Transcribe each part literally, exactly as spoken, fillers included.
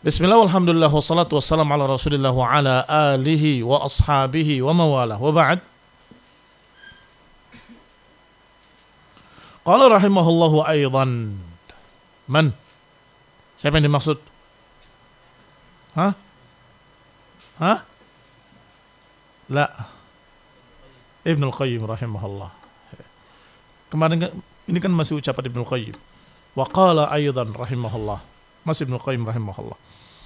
Bismillah, walhamdulillah, wassalatu wassalamu ala rasulillah wa ala alihi wa ashabihi wa mawalah, wa ba'd. Qala rahimahullahu aydan. Man? Siapa yang dimaksud? Hah? Hah? La. Ibnul Qayyim rahimahullah. Kemarin ini kan masih ucapan Ibnul Qayyim. Wa qala aydan rahimahullah. Masih Ibnul Qayyim rahimahullah.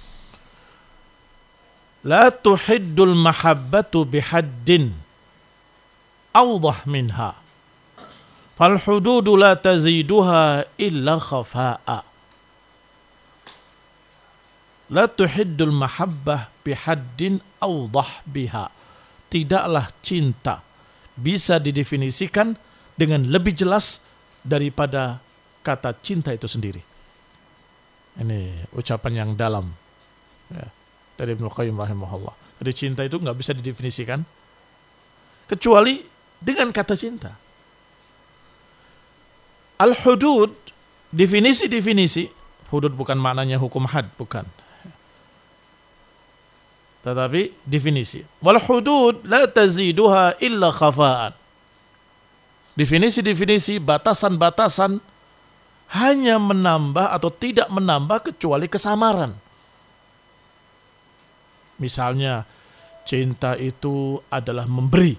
La tuhiddul mahabbatu bihaddin awdah minha. Fal hududu la taziduha illa khafa'a. La tuhiddul mahabbah bihaddin awdah biha. Tidaklah cinta bisa didefinisikan dengan lebih jelas daripada kata cinta itu sendiri. Ini ucapan yang dalam ya, dari Ibnu Qayyim rahimahullah. Jadi cinta itu nggak bisa didefinisikan kecuali dengan kata cinta. Al-hudud, definisi-definisi, hudud bukan maknanya hukum had, bukan. Tetapi definisi. Wal hudud la taziduha illa khafa'an. Definisi-definisi, batasan-batasan hanya menambah atau tidak menambah kecuali kesamaran. Misalnya, cinta itu adalah memberi.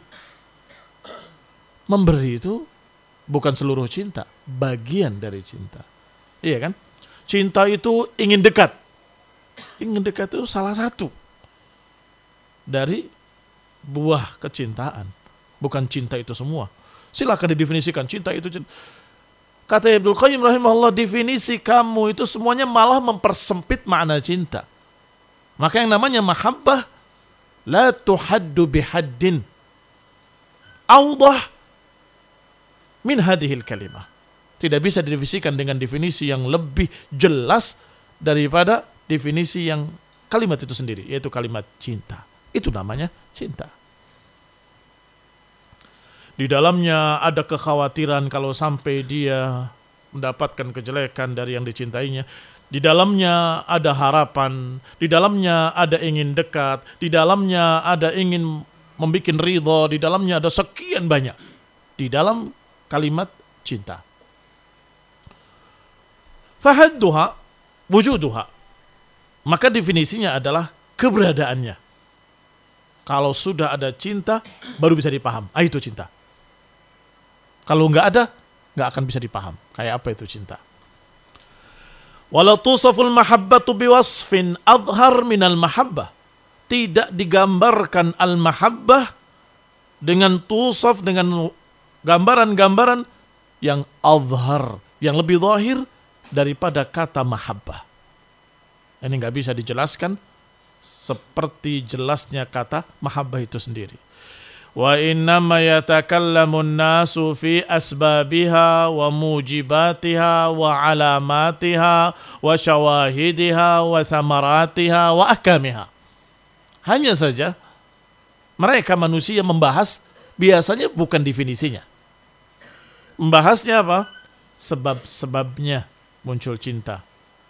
Memberi itu bukan seluruh cinta, bagian dari cinta. Iya kan? Cinta itu ingin dekat. Ingin dekat itu salah satu dari buah kecintaan. Bukan cinta itu semua. Silakan didefinisikan cinta itu cinta. Kata Ibnu Qayyim rahimahullah, definisi kamu itu semuanya malah mempersempit makna cinta. Maka yang namanya mahabbah la tuhaddu bihaddin awdah min hadhil kalimah. Tidak bisa didefinisikan dengan definisi yang lebih jelas daripada definisi yang kalimat itu sendiri, yaitu kalimat cinta. Itu namanya cinta. Di dalamnya ada kekhawatiran kalau sampai dia mendapatkan kejelekan dari yang dicintainya. Di dalamnya ada harapan, di dalamnya ada ingin dekat, di dalamnya ada ingin membuat ridho, di dalamnya ada sekian banyak. Di dalam kalimat cinta. Fahadduha wujuduha. Maka definisinya adalah keberadaannya. Kalau sudah ada cinta, baru bisa dipaham. Ah, itu cinta. Kalau nggak ada, nggak akan bisa dipaham. Kayak apa itu cinta? Wala tusaful mahabbatu biwasfin adhar minal mahabbah. Tidak digambarkan al-mahabbah dengan tusaf, dengan gambaran-gambaran yang adhar, yang lebih zahir daripada kata mahabbah. Ini nggak bisa dijelaskan seperti jelasnya kata mahabbah itu sendiri. Wa innama yatakallamun nasu fi asbabiha wa mujibatiha wa alamatiha wa syawahidiha wa thamaratiha wa ahkamiha. Hanya saja mereka manusia membahas biasanya bukan definisinya. Membahasnya apa? Sebab-sebabnya muncul cinta.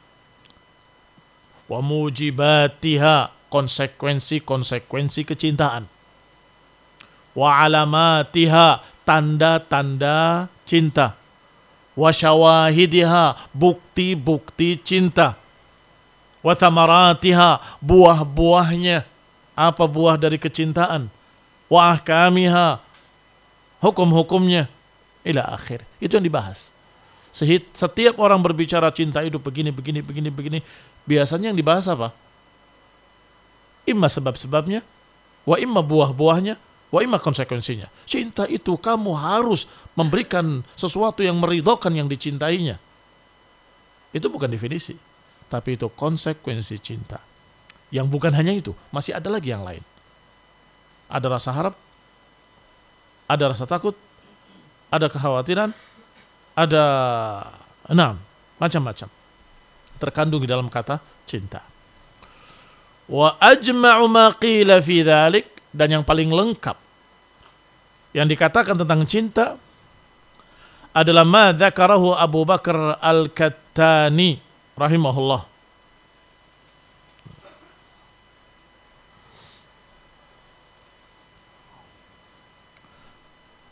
Wa mujibatiha, konsekuensi-konsekuensi kecintaan. Wa alamatiha, tanda-tanda cinta. Wa syawahidiha, bukti-bukti cinta. Wa tamaratiha, buah-buahnya. Apa buah dari kecintaan? Wa ahkamiha, hukum-hukumnya. Ila akhir. Itu yang dibahas. Setiap orang berbicara cinta itu begini, begini, begini, begini. Biasanya yang dibahas apa? Imma sebab-sebabnya, wa imma buah-buahnya, wa imma konsekuensinya. Cinta itu kamu harus memberikan sesuatu yang meridhokan yang dicintainya. Itu bukan definisi, tapi itu konsekuensi cinta. Yang bukan hanya itu, masih ada lagi yang lain. Ada rasa harap, ada rasa takut, ada kekhawatiran, ada enam, macam-macam terkandung di dalam kata cinta. Wa ajma'u ma qila fi dzalik, dan yang paling lengkap yang dikatakan tentang cinta adalah ma dzakarahu Abu Bakar Al-Kattani rahimahullah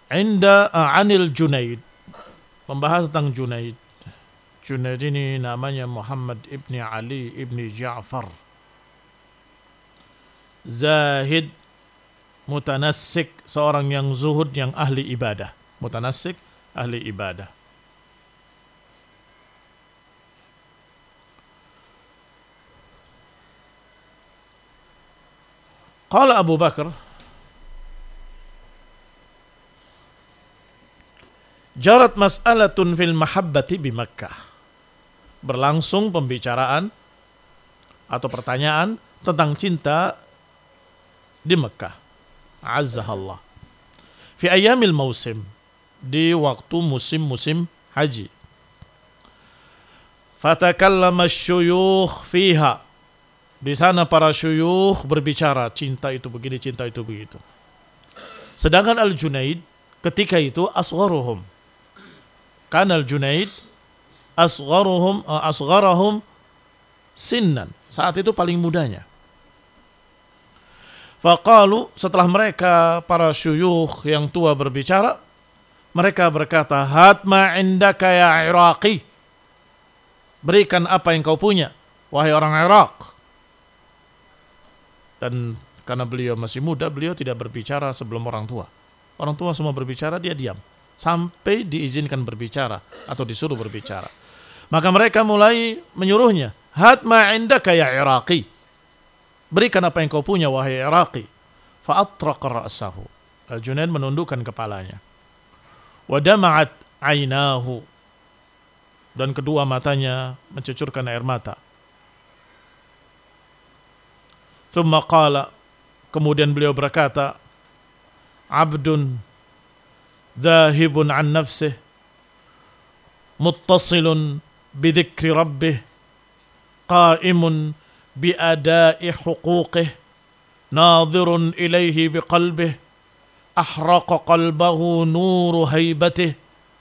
Inda uh, anil Junaid, membahas tentang Junaid. Junaid ini namanya Muhammad ibni Ali ibni Ja'far, zahid, mutanassik, seorang yang zuhud, yang ahli ibadah. Mutanassik, ahli ibadah. Qala Abu Bakar, jarat mas'alatun fil mahabbati bi Makkah. Berlangsung pembicaraan atau pertanyaan tentang cinta di Mekah. Azzahallah. Fi ayyamil mausim, di waktu musim-musim haji. Fatakallama syuyukh fiha. Di sana para syuyukh berbicara, cinta itu begini, cinta itu begitu. Sedangkan Al-Junaid ketika itu asgharuhum. Kan Al-Junaid asgharuhum asgharahum sinnan. Saat itu paling mudanya. Faqalu, setelah mereka para syuyukh yang tua berbicara, mereka berkata, hatma indaka ya Iraqi. Berikan apa yang kau punya, wahai orang Iraq. Dan karena beliau masih muda, beliau tidak berbicara sebelum orang tua. Orang tua semua berbicara, dia diam sampai diizinkan berbicara atau disuruh berbicara. Maka mereka mulai menyuruhnya, hatma indaka ya Iraqi. Berikan apa yang kau punya, wahai Iraqi. Fa'atraqa ra'sahu. Al-Junaid menundukkan kepalanya. Wa dama'at aynahu. Dan kedua matanya mencucurkan air mata. Thumma qala, kemudian beliau berkata, abdun dhahibun an nafsih muttasilun bidhikri rabbih qaimun biada'i huquqih nadhirun ilayhi biqalbih ahraqa qalbahu nuru haybatih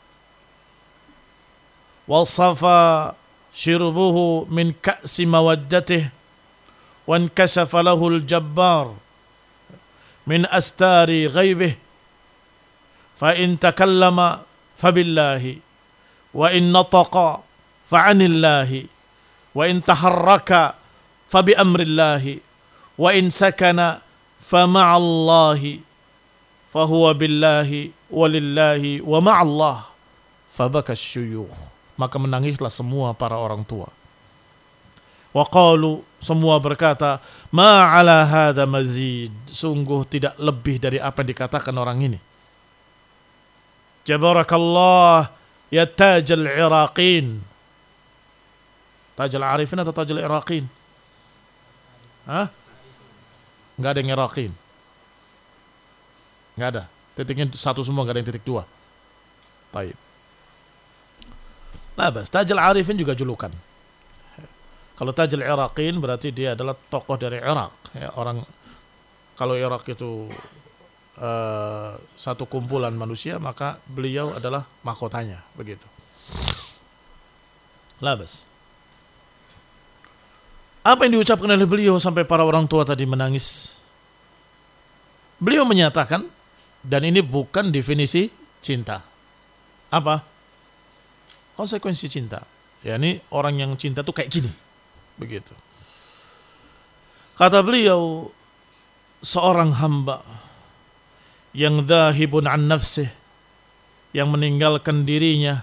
wasafa shirbuhu min ka'si mawaddatih وانكشف له الجبار من أستار غيبه فإن تكلم فبالله وإن نطق فعن الله وإن تحرك فبأمر الله وإن سكن فمع الله فهو بالله ولله ومع الله فبكى الشيوخ. Maka menangislah semua para orang tua. Waqalu, semua berkata, ma ala hadha mazid, sungguh tidak lebih dari apa yang dikatakan orang ini. Jabarakallah ya tajal iraqin. Tajal arifin atau tajal iraqin? Hah? Enggak ada yang iraqin. Enggak ada. Titiknya satu semua, enggak ada yang titik dua. Baik. Nah, bas, tajal arifin juga julukan. Kalau Tajul Iraqin berarti dia adalah tokoh dari Irak. Ya, orang kalau Irak itu uh, satu kumpulan manusia, maka beliau adalah mahkotanya, begitu. Labas. Apa yang diucapkan oleh beliau sampai para orang tua tadi menangis? Beliau menyatakan, dan ini bukan definisi cinta. Apa? Konsekuensi cinta. Ya, ini orang yang cinta tuh kayak gini. Begitu. Kata beliau, seorang hamba yang dhahibun an nafsih, yang meninggalkan dirinya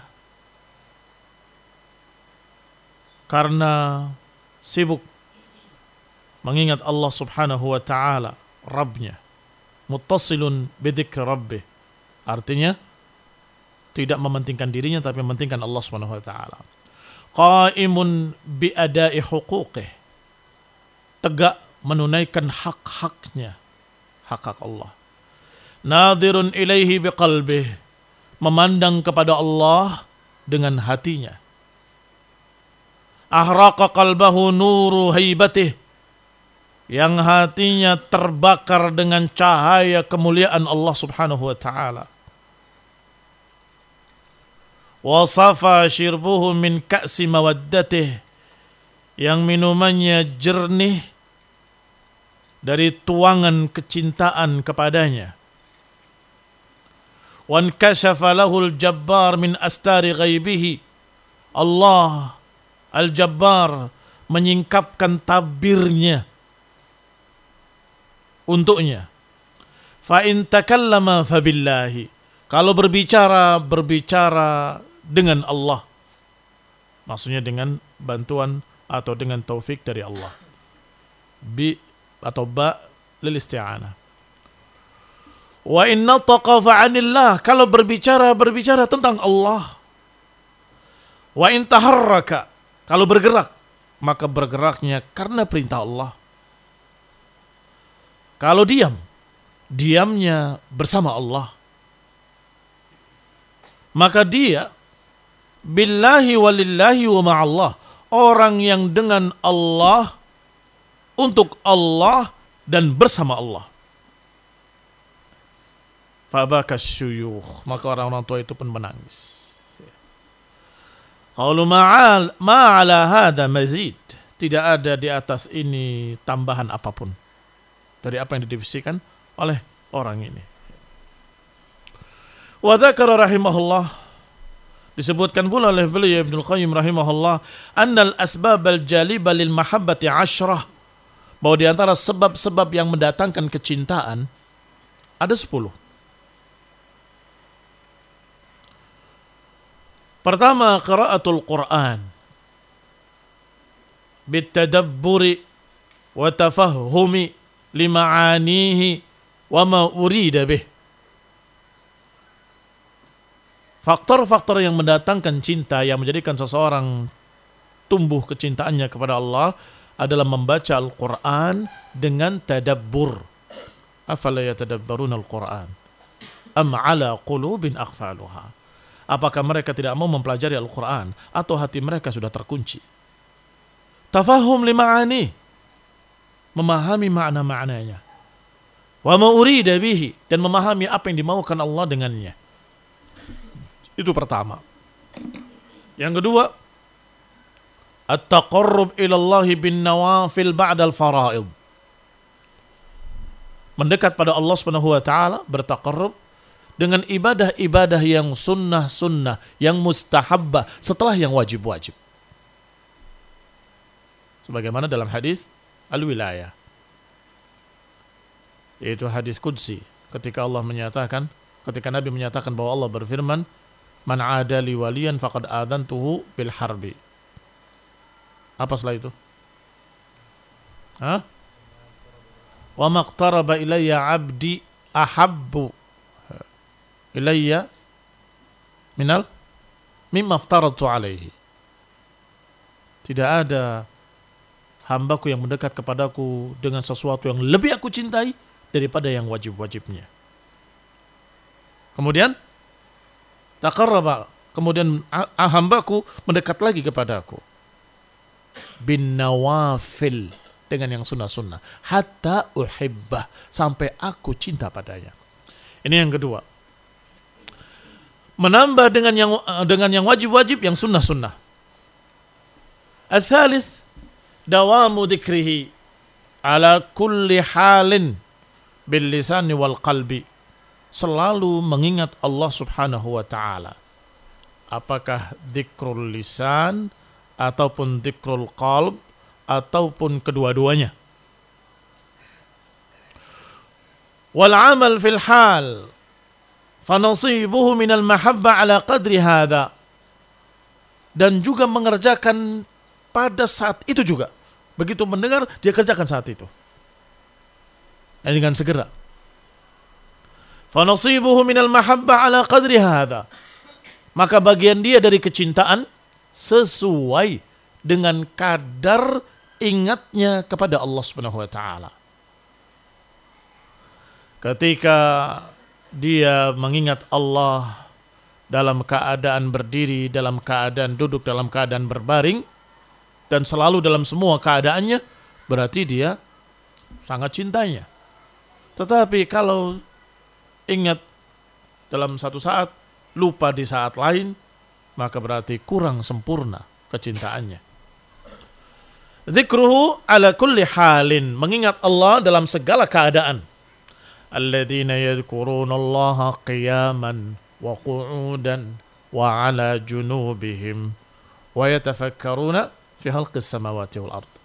karena sibuk mengingat Allah subhanahu wa ta'ala, Rabbnya. Muttasilun bidhikri rabbih, artinya tidak mementingkan dirinya tapi mementingkan Allah subhanahu wa ta'ala. Qaimun biada'i huquqih, tegak menunaikan hak-haknya, hak-hak Allah. Nadhirun ilaihi biqalbih, memandang kepada Allah dengan hatinya. Ahraqa qalbahu nuru haibatih, yang hatinya terbakar dengan cahaya kemuliaan Allah subhanahu wa ta'ala. Wasafa shirbuhu min ka'si mawaddatih, yang minumannya jernih dari tuangan kecintaan kepadanya. Wan kashafa lahul jabbar min astari ghaibihi. Allah Al-Jabbar menyingkapkan tabirnya untuknya. Fa in takallama fabillahi. Kalau berbicara, berbicara dengan Allah. Maksudnya dengan bantuan atau dengan taufik dari Allah. Bi atau ba lil isti'anah. Wa in nataqa fa'anillah. Kalau berbicara, berbicara tentang Allah. Wa in taharraka. Kalau bergerak, maka bergeraknya karena perintah Allah. Kalau diam, diamnya bersama Allah. Maka dia billahi walillahi wa ma'allah. Orang yang dengan Allah, untuk Allah dan bersama Allah. Fabaka syuyukh, maka orang-orang tua itu pun menangis. Qalu ma'al ma'ala hadza mazid, tidak ada di atas ini tambahan apapun dari apa yang didefinisikan oleh orang ini. Wa dzakara rahimahullah, disebutkan pula oleh beliau Ibnu Qayyim rahimahullah, annal asbabal jaliba lil mahabbati asyrah, bahwa di antara sebab-sebab yang mendatangkan kecintaan ada sepuluh. Pertama, qiraatul Quran bitadabburi wa tafahhumi lima'anihi wa ma urida bih. Faktor-faktor yang mendatangkan cinta, yang menjadikan seseorang tumbuh kecintaannya kepada Allah adalah membaca Al-Quran dengan tadabbur. Afala yatadabbaruna Al-Quran am ala qulubin aqfaluha. Apakah mereka tidak mau mempelajari Al-Quran atau hati mereka sudah terkunci? Tafahum lima'ani, memahami makna-maknanya. Wa ma urida bihi, dan memahami apa yang dimaukan Allah dengannya. Itu pertama. Yang kedua, at-taqarrub ila Allah bin nawafil ba'dal fara'id. Mendekat pada Allah Subhanahu wa taala, bertaqarrub dengan ibadah-ibadah yang sunnah-sunnah, yang mustahabbah setelah yang wajib-wajib. Sebagaimana dalam hadis al-wilayah, yaitu hadis qudsi, ketika Allah menyatakan, ketika Nabi menyatakan bahwa Allah berfirman, man adali waliyan faqad adantuhu bil harbi. Apa setelah itu? Hah? Wa maqtaraba ilayya abdi ahabbu ilayya minal mimma aftaratu alaihi. Tidak ada hambaku yang mendekat kepadaku dengan sesuatu yang lebih aku cintai daripada yang wajib-wajibnya. Kemudian taqarraba, kemudian hambaku mendekat lagi kepadaku bin nawafil, dengan yang sunnah-sunnah, hatta uhibbah, sampai aku cinta padanya. Ini yang kedua. Menambah dengan yang dengan yang wajib-wajib, yang sunnah-sunnah. Al-thalith, dawamu dzikrihi ala kulli halin bil lisani wal qalbi. Selalu mengingat Allah Subhanahu wa taala. Apakah dzikrul lisan ataupun dzikrul qalb ataupun kedua-duanya. Wal amal fil hal fanasibuhu minal mahabba ala qadri hadha, dan juga mengerjakan pada saat itu juga. Begitu mendengar, dia kerjakan saat itu, dan dengan segera. Fanasibuhu minal mahabba ala qadri hadha, maka bagian dia dari kecintaan sesuai dengan kadar ingatnya kepada Allah Subhanahu wa taala. Ketika dia mengingat Allah dalam keadaan berdiri, dalam keadaan duduk, dalam keadaan berbaring, dan selalu dalam semua keadaannya, berarti dia sangat cintanya. Tetapi kalau ingat dalam satu saat, lupa di saat lain, maka berarti kurang sempurna kecintaannya. Zikruhu ala kulli halin, mengingat Allah dalam segala keadaan. alladzina yadhkuruna Allaha qiyaman wa qu'udan wa 'ala junubihim wa yatafakkaruna fi khalqis samawati wal ard.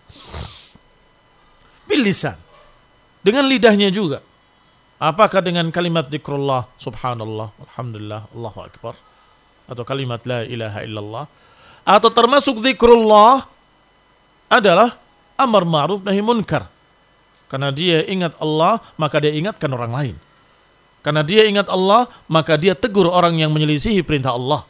Bil lisan, dengan lidahnya juga. Apakah dengan kalimat zikrullah, subhanallah, alhamdulillah, Allahu akbar, atau kalimat la ilaha illallah, atau termasuk zikrullah adalah amar ma'ruf nahi munkar. Karena dia ingat Allah, maka dia ingatkan orang lain. Karena dia ingat Allah, maka dia tegur orang yang menyelisihi perintah Allah.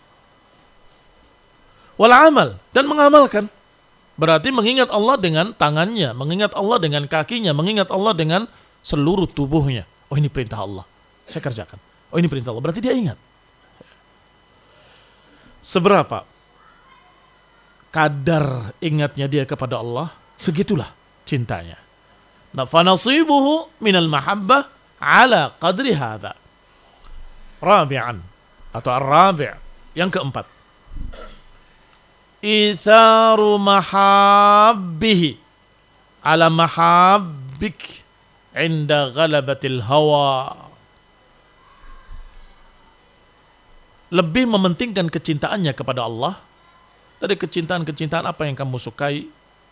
Wal amal, dan mengamalkan. Berarti mengingat Allah dengan tangannya, mengingat Allah dengan kakinya, mengingat Allah dengan seluruh tubuhnya. Oh, ini perintah Allah, saya kerjakan. Oh, ini perintah Allah, berarti dia ingat. Seberapa kadar ingatnya dia kepada Allah, segitulah cintanya. Nah, fanasibuhu minal mahabbah ala qadri hadha. Rabi'an, atau ar-rabi', yang keempat. Itharu mahabbihi ala mahabbik inda ghalabatil hawa. Lebih mementingkan kecintaannya kepada Allah dari kecintaan-kecintaan apa yang kamu sukai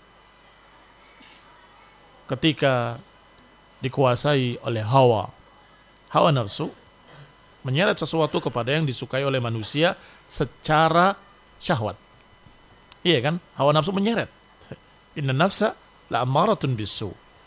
ketika dikuasai oleh hawa. Hawa nafsu menyeret sesuatu kepada yang disukai oleh manusia secara syahwat. Iya kan? Hawa nafsu menyeret. Inna nafsa la'ammaratun bisu.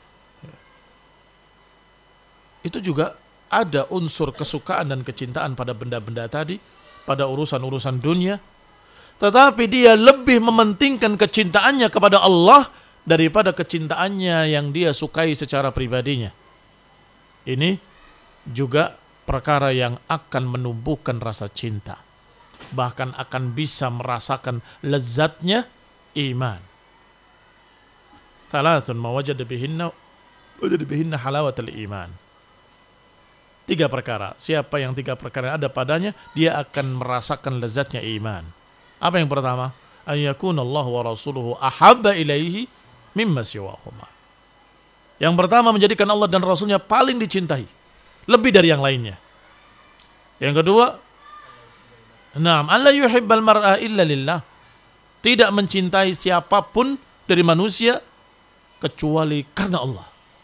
Itu juga ada unsur kesukaan dan kecintaan pada benda-benda tadi, pada urusan-urusan dunia. Tetapi dia lebih mementingkan kecintaannya kepada Allah daripada kecintaannya yang dia sukai secara pribadinya. Ini juga perkara yang akan menumbuhkan rasa cinta. Bahkan akan bisa merasakan lezatnya iman. Thalathun ma wajada bihinna wajada bihinna halawatul iman. Tiga perkara. Siapa yang tiga perkara ada padanya, dia akan merasakan lezatnya iman. Apa yang pertama? An yakuna Allah wa rasuluhu ahabba ilaihi mimma siwahuma. Yang pertama, menjadikan Allah dan Rasulnya paling dicintai, lebih dari yang lainnya. Yang kedua, Naam, alla yuhibbal mar'a illa lillah. Tidak mencintai siapapun dari manusia kecuali karena Allah.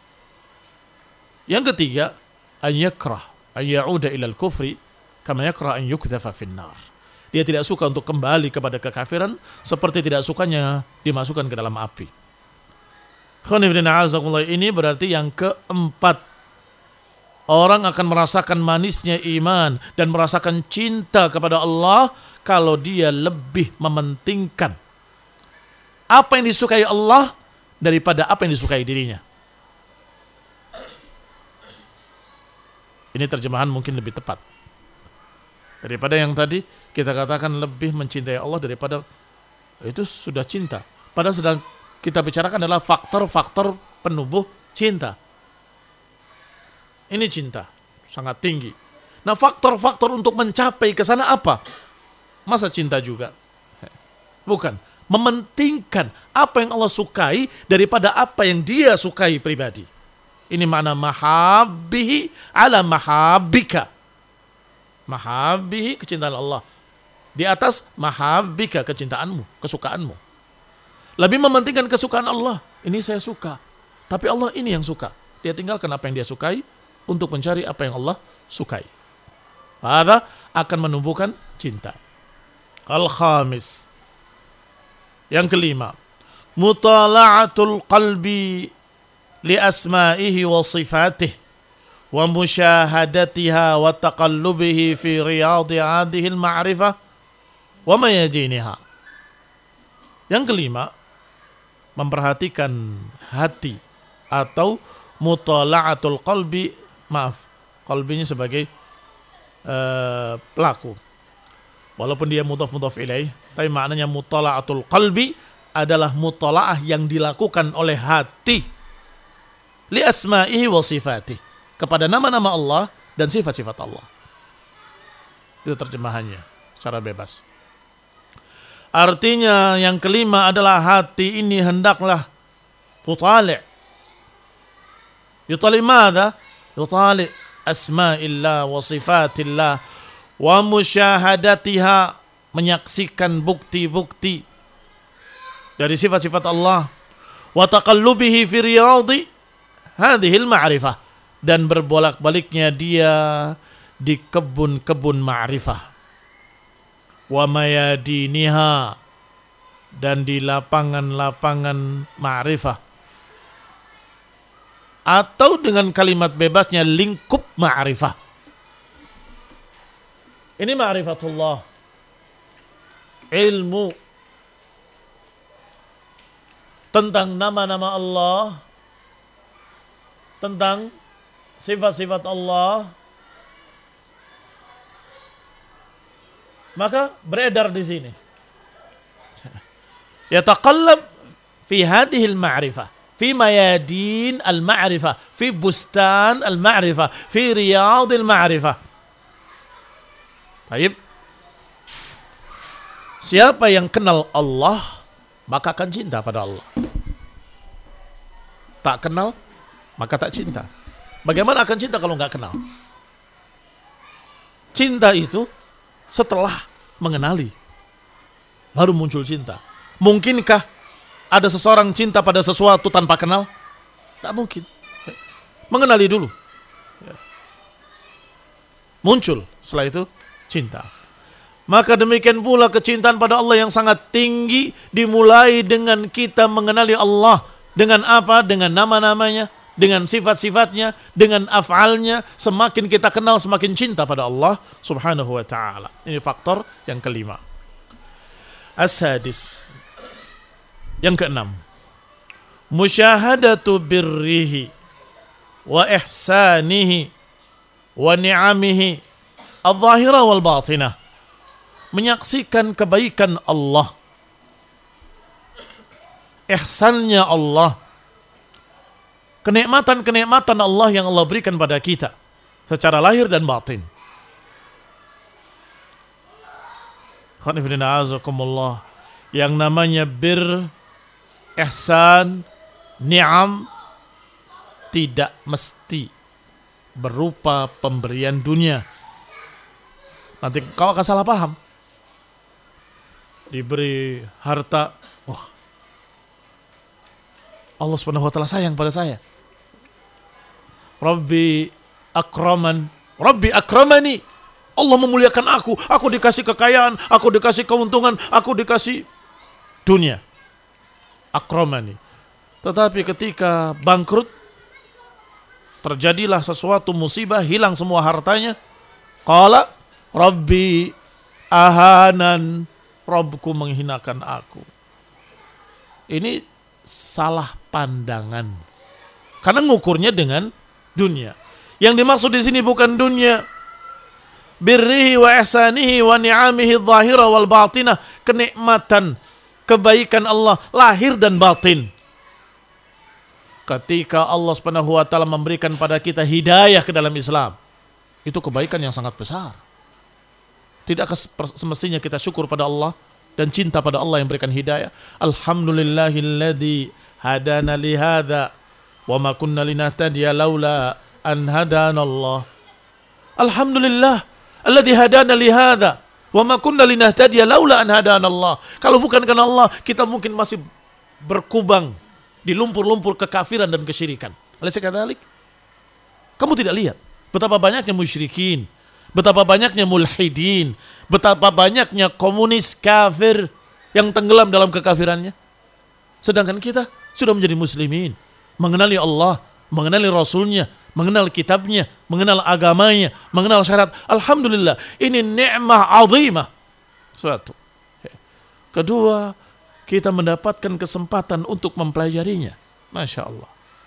Yang ketiga, an yakrah an ya'uda ilal kufri kama yakrah an yukdhafa finnar. Dia tidak suka untuk kembali kepada kekafiran seperti tidak sukanya dimasukkan ke dalam api. Ini berarti yang keempat. Orang akan merasakan manisnya iman dan merasakan cinta kepada Allah kalau dia lebih mementingkan apa yang disukai Allah daripada apa yang disukai dirinya. Ini terjemahan mungkin lebih tepat daripada yang tadi kita katakan lebih mencintai Allah daripada, itu sudah cinta. Padahal sedang kita bicarakan adalah faktor-faktor penumbuh cinta. Ini cinta sangat tinggi. Nah, faktor-faktor untuk mencapai ke sana apa? Masa cinta juga? Bukan. Mementingkan apa yang Allah sukai daripada apa yang dia sukai pribadi. Ini makna mahabbihi ala mahabbika. Mahabbihi, kecintaan Allah, di atas mahabbika, kecintaanmu, kesukaanmu. Lebih mementingkan kesukaan Allah. Ini saya suka, tapi Allah ini yang suka. Dia tinggalkan apa yang dia sukai untuk mencari apa yang Allah sukai. Maka akan menumbuhkan cinta. Al-khamis, yang kelima, mutala'atul qalbi li asma'ihi wa sifatih wa musyahadatiha wa taqallubihi fi riyadi hadhihi al-ma'rifah wa mayajiniha. Yang kelima, memperhatikan hati atau mutala'atul qalbi, maaf, qalbinya sebagai uh, pelaku. Walaupun dia mudhaf-mudhaf ilaih, tapi maknanya mutala'atul qalbi adalah mutala'ah yang dilakukan oleh hati li asma'ihi wa sifatih, kepada nama-nama Allah dan sifat-sifat Allah. Itu terjemahannya secara bebas. Artinya yang kelima adalah hati ini hendaklah tutali'. Yutali' madha? yutali asma'illah wa sifatillah wa musyahadatiha, menyaksikan bukti-bukti dari sifat-sifat Allah, wa taqallubihi fi riyadhi hadhil ma'rifah, dan berbolak-baliknya dia di kebun-kebun ma'rifah, wa mayadiniha, dan di lapangan-lapangan ma'rifah, atau dengan kalimat bebasnya lingkup ma'rifah. Ini ma'rifatullah, ilmu tentang nama-nama Allah, tentang sifat-sifat Allah, maka beredar di sini. Yataqallab fi hadhihi al-ma'rifah, fi mayadin al-ma'rifah, fi bustan al-ma'rifah, fi riyad al-ma'rifah. Baik. Siapa yang kenal Allah, maka akan cinta pada Allah. Tak kenal, maka tak cinta. Bagaimana akan cinta kalau nggak kenal? Cinta itu setelah mengenali, baru muncul cinta. Mungkinkah ada seseorang cinta pada sesuatu tanpa kenal? Tak mungkin. Mengenali dulu, muncul, setelah itu cinta. Maka demikian pula kecintaan pada Allah yang sangat tinggi dimulai dengan kita mengenali Allah. Dengan apa? Dengan nama-namanya, dengan sifat-sifatnya, dengan af'alnya. Semakin kita kenal, semakin cinta pada Allah subhanahu wa ta'ala. Ini faktor yang kelima. As-sadis, yang keenam, musyahadatu birrihi wa ihsanihi wa ni'amihi al-zahira wal batinah. Menyaksikan kebaikan Allah, ihsannya Allah, kenikmatan-kenikmatan Allah yang Allah berikan pada kita secara lahir dan batin. Yang namanya bir, ihsan, ni'am tidak mesti berupa pemberian dunia. Nanti kau akan salah paham. Diberi harta, wah, Allah subhanahu wa ta'ala sayang pada saya. Rabbi akraman, Rabbi akramani, Allah memuliakan aku, aku dikasih kekayaan, aku dikasih keuntungan, aku dikasih dunia. Akramani. Tetapi ketika bangkrut, terjadilah sesuatu musibah, hilang semua hartanya, qala Rabbi ahanan, Rabbku menghinakan aku. Ini salah pandangan. Karena ngukurnya dengan dunia. Yang dimaksud di sini bukan dunia. Birrihi wa ihsanihi wa ni'amihi adh-dhahira wal batinah, kenikmatan, kebaikan Allah lahir dan batin. Ketika Allah Subhanahu wa taala memberikan pada kita hidayah ke dalam Islam, itu kebaikan yang sangat besar. Tidakkah semestinya kita syukur pada Allah dan cinta pada Allah yang berikan hidayah? Alhamdulillahilladzi hadana li hadza wa ma kunna linahtadiya laula an hadanallah. Alhamdulillah alladzi hadana li hadza wa ma kunna linahtadiya laula an hadanallah. Kalau bukan karena Allah, kita mungkin masih berkubang di lumpur-lumpur kekafiran dan kesyirikan. Alaysa kadzalik? Kamu tidak lihat betapa banyaknya musyrikin, betapa banyaknya mulhidin, betapa banyaknya komunis kafir yang tenggelam dalam kekafirannya. Sedangkan kita sudah menjadi muslimin, mengenali Allah, mengenali Rasulnya, mengenal kitabnya, mengenal agamanya, mengenal syariat. Alhamdulillah, ini nikmah azimah. Suatu. Kedua, kita mendapatkan kesempatan untuk mempelajarinya. Masya Allah.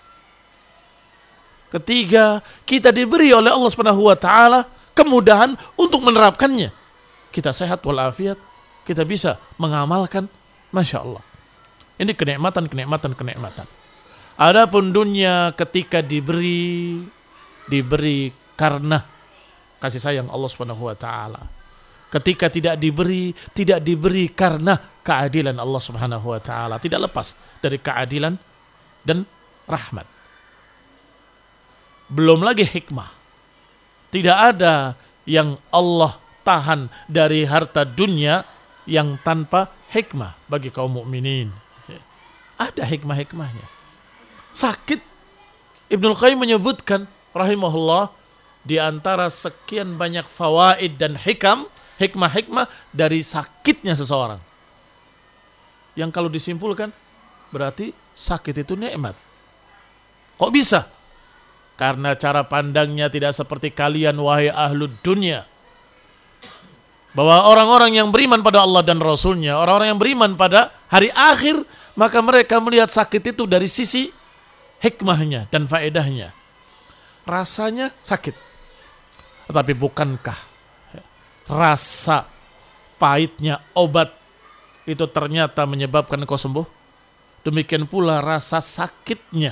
Ketiga, kita diberi oleh Allah Subhanahu wa taala kemudahan untuk menerapkannya. Kita sehat walafiat, kita bisa mengamalkan, Masya Allah. Ini kenikmatan, kenikmatan, kenikmatan. Adapun dunia ketika diberi, diberi karena kasih sayang Allah Subhanahu wa taala. Ketika tidak diberi, tidak diberi karena keadilan Allah Subhanahu wa taala. Tidak lepas dari keadilan dan rahmat. Belum lagi hikmah. Tidak ada yang Allah tahan dari harta dunia yang tanpa hikmah bagi kaum mukminin. Ada hikmah-hikmahnya. Sakit, Ibnul Qayyim menyebutkan rahimahullah, di antara sekian banyak fawaid dan hikam, hikmah-hikmah dari sakitnya seseorang. Yang kalau disimpulkan, berarti sakit itu nikmat. Kok bisa? Karena cara pandangnya tidak seperti kalian, wahai ahlud dunia. Bahwa orang-orang yang beriman pada Allah dan Rasulnya, orang-orang yang beriman pada hari akhir, maka mereka melihat sakit itu dari sisi hikmahnya dan faedahnya. Rasanya sakit. Tetapi bukankah rasa pahitnya obat itu ternyata menyebabkan engkau sembuh? Demikian pula rasa sakitnya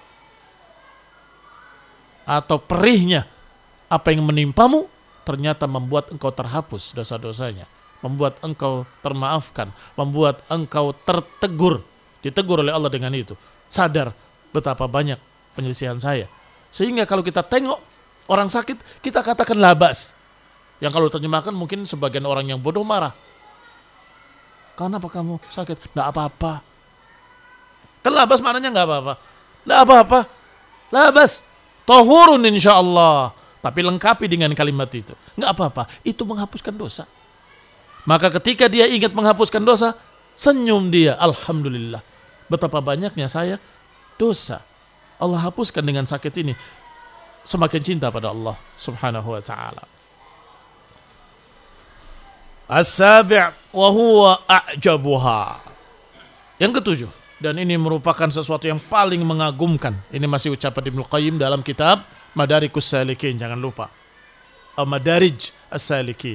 atau perihnya apa yang menimpamu ternyata membuat engkau terhapus dosa-dosanya, membuat engkau termaafkan, membuat engkau tertegur, ditegur oleh Allah dengan itu. Sadar betapa banyak penyelisihan saya. Sehingga kalau kita tengok orang sakit, kita katakan labas. Yang kalau terjemahkan mungkin sebagian orang yang bodoh marah. Kenapa kamu sakit? Nggak apa-apa. Kan labas maknanya nggak apa-apa. Nggak apa-apa. Labas. Tahurun insyaallah. Tapi lengkapi dengan kalimat itu. Nggak apa-apa. Itu menghapuskan dosa. Maka ketika dia ingat menghapuskan dosa, senyum dia. Alhamdulillah. Betapa banyaknya saya dosa. Allah hapuskan dengan sakit ini. Semakin cinta pada Allah subhanahu wa ta'ala. As-sabi' wa huwa a'jabuha. Yang ketujuh, dan ini merupakan sesuatu yang paling mengagumkan. Ini masih ucapan Ibnu Qayyim dalam kitab Madarikus Salikin, jangan lupa. Madarij As-Salikin.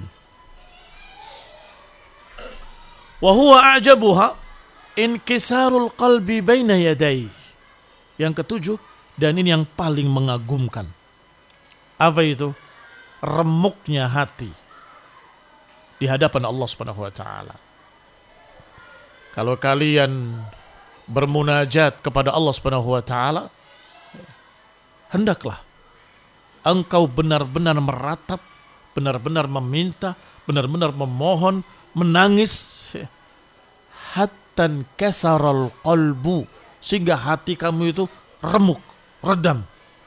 Wa huwa a'jabuha inkisarul qalbi baina yadayhi. Yang ketujuh, dan ini yang paling mengagumkan. Apa itu? Remuknya hati di hadapan Allah Subhanahu wa taala. Kalau kalian bermunajat kepada Allah Subhanahu wa taala, hendaklah engkau benar-benar meratap, benar-benar meminta, benar-benar memohon, menangis, hatta kasaral qalbu, sehingga hati kamu itu remuk, redam.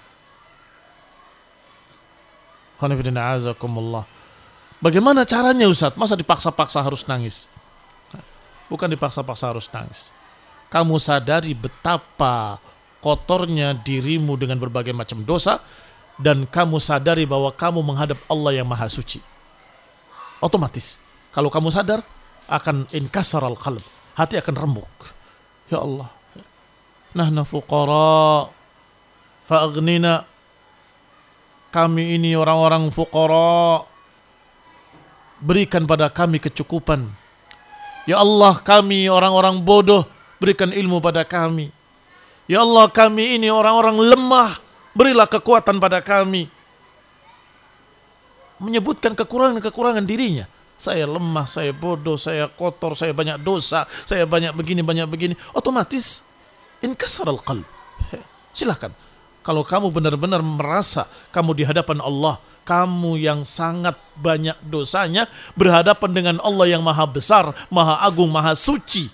Khonifidina azakumullah. Bagaimana caranya Ustaz? Masa dipaksa-paksa harus nangis? Bukan dipaksa-paksa harus nangis. Kamu sadari betapa kotornya dirimu dengan berbagai macam dosa, dan kamu sadari bahwa kamu menghadap Allah yang Maha Suci. Otomatis, kalau kamu sadar, akan inkasaral qalb. Hati akan remuk. Ya Allah, nahna fuqara fa'aghnina. Kami ini orang-orang fuqara, berikan pada kami kecukupan. Ya Allah, kami orang-orang bodoh, berikan ilmu pada kami. Ya Allah, kami ini orang-orang lemah, berilah kekuatan pada kami. Menyebutkan kekurangan-kekurangan dirinya. Saya lemah, saya bodoh, saya kotor, saya banyak dosa, saya banyak begini, banyak begini. Otomatis inkasaral qalb. Silahkan. Kalau kamu benar-benar merasa kamu di hadapan Allah, kamu yang sangat banyak dosanya, berhadapan dengan Allah yang maha besar, maha agung, maha suci.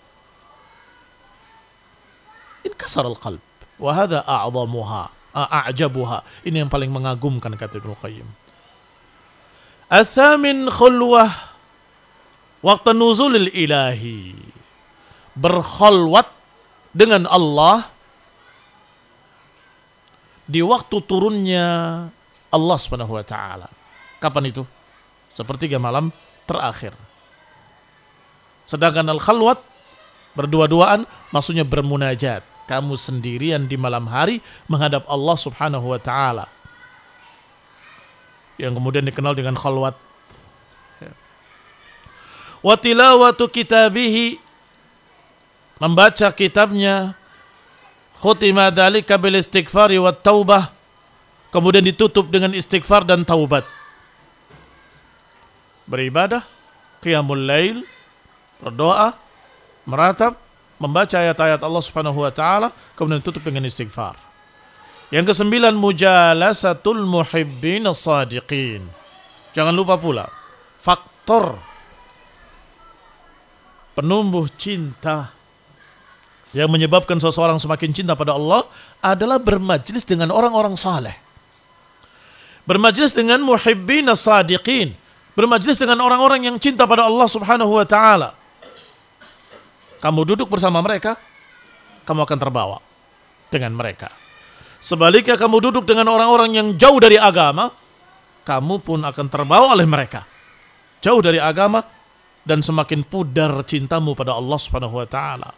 Inkasaral qalb. Wa hadha a'zamuha, a'jabuha. Ini yang paling mengagumkan, kata Ibnu Qayyim. Athamin khulwah waqta nuzulil ilahi. Berkhulwat dengan Allah di waktu turunnya Allah Subhanahu wa taala. Kapan itu? Sepertiga malam terakhir. Sedangkan al-khalwat, berdua-duaan, maksudnya bermunajat. Kamu sendirian di malam hari menghadap Allah Subhanahu wa taala. Yang kemudian dikenal dengan khalwat. Wa tilawatu kitabihi, membaca kitabnya. Khutima dzalika bil istighfari wat taubah, kemudian ditutup dengan istighfar dan taubat. Beribadah, qiyamul lail, berdoa, meratap, membaca ayat-ayat Allah Subhanahu wa taala, kemudian ditutup dengan istighfar. Yang kesembilan, mujalasatul muhibbin as-sadiqin. Jangan lupa pula faktor penumbuh cinta yang menyebabkan seseorang semakin cinta pada Allah adalah bermajlis dengan orang-orang saleh. Bermajlis dengan muhibbin as-sadiqin. Bermajlis dengan orang-orang yang cinta pada Allah Subhanahu wa taala. Kamu duduk bersama mereka, kamu akan terbawa dengan mereka. Sebaliknya kamu duduk dengan orang-orang yang jauh dari agama, kamu pun akan terbawa oleh mereka. Jauh dari agama dan semakin pudar cintamu pada Allah Subhanahu wa taala.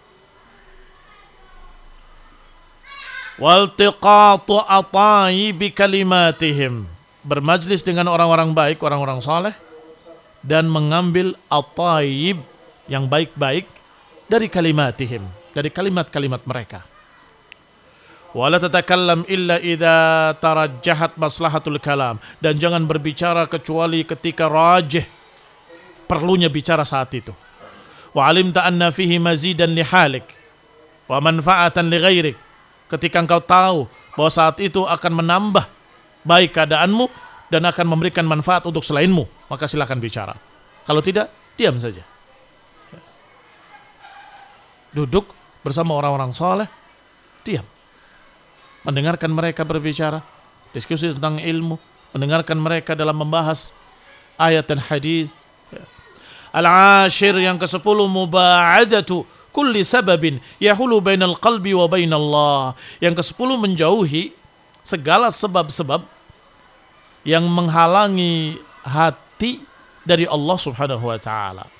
Waltiqatu atayi kalimatihim. Bermajlis dengan orang-orang baik, orang-orang saleh, dan mengambil atayib yang baik-baik dari kalimatihim, dari kalimat-kalimat mereka. Wala tatakallam illa idza tarajjahat maslahatul kalam. Dan jangan berbicara kecuali ketika rajih, perlunya bicara saat itu. Wa alimta anna fihi mazidan li halik wa manfaatan li ghairik. Ketika engkau tahu bahwa saat itu akan menambah baik keadaanmu dan akan memberikan manfaat untuk selainmu, maka silakan bicara. Kalau tidak, diam saja. Duduk bersama orang-orang saleh, diam. Mendengarkan mereka berbicara, diskusi tentang ilmu, mendengarkan mereka dalam membahas ayat dan hadis. Al-ashir, yang kesepuluh, muba'adatu kulli sababin yahulu bainal qalbi wa bainallah. Yang kesepuluh, menjauhi segala sebab-sebab yang menghalangi hati dari Allah Subhanahu wa taala.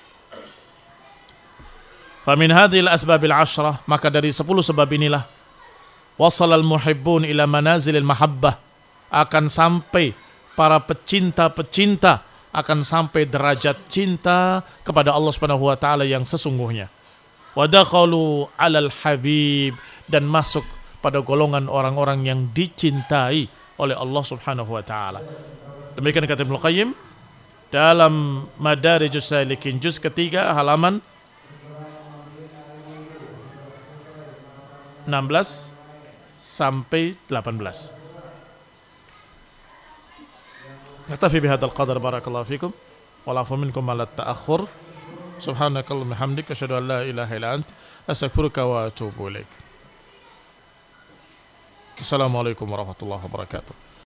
Famin hadhil asbabil ashrah, maka dari sepuluh sebab inilah wasalal muhibbun ila manazilil mahabbah, akan sampai para pecinta-pecinta akan sampai derajat cinta kepada Allah Subhanahu wa taala yang sesungguhnya. Wa dakhalu 'alal habib, dan masuk pada golongan orang-orang yang dicintai oleh Allah Subhanahu wa taala. Demikian kata Ibnu Qayyim dalam Madarijus Salikin juz ketiga halaman enam belas sampai delapan belas. Naktafi bihadzal qadar, barakallahu fikum wa la'fu minkum ala ta'akhur. Subhanakallahumma hamdika asyhadu an la ilaha illa anta astaghfiruka wa atubu ilaik. Assalamualaikum warahmatullahi wabarakatuh.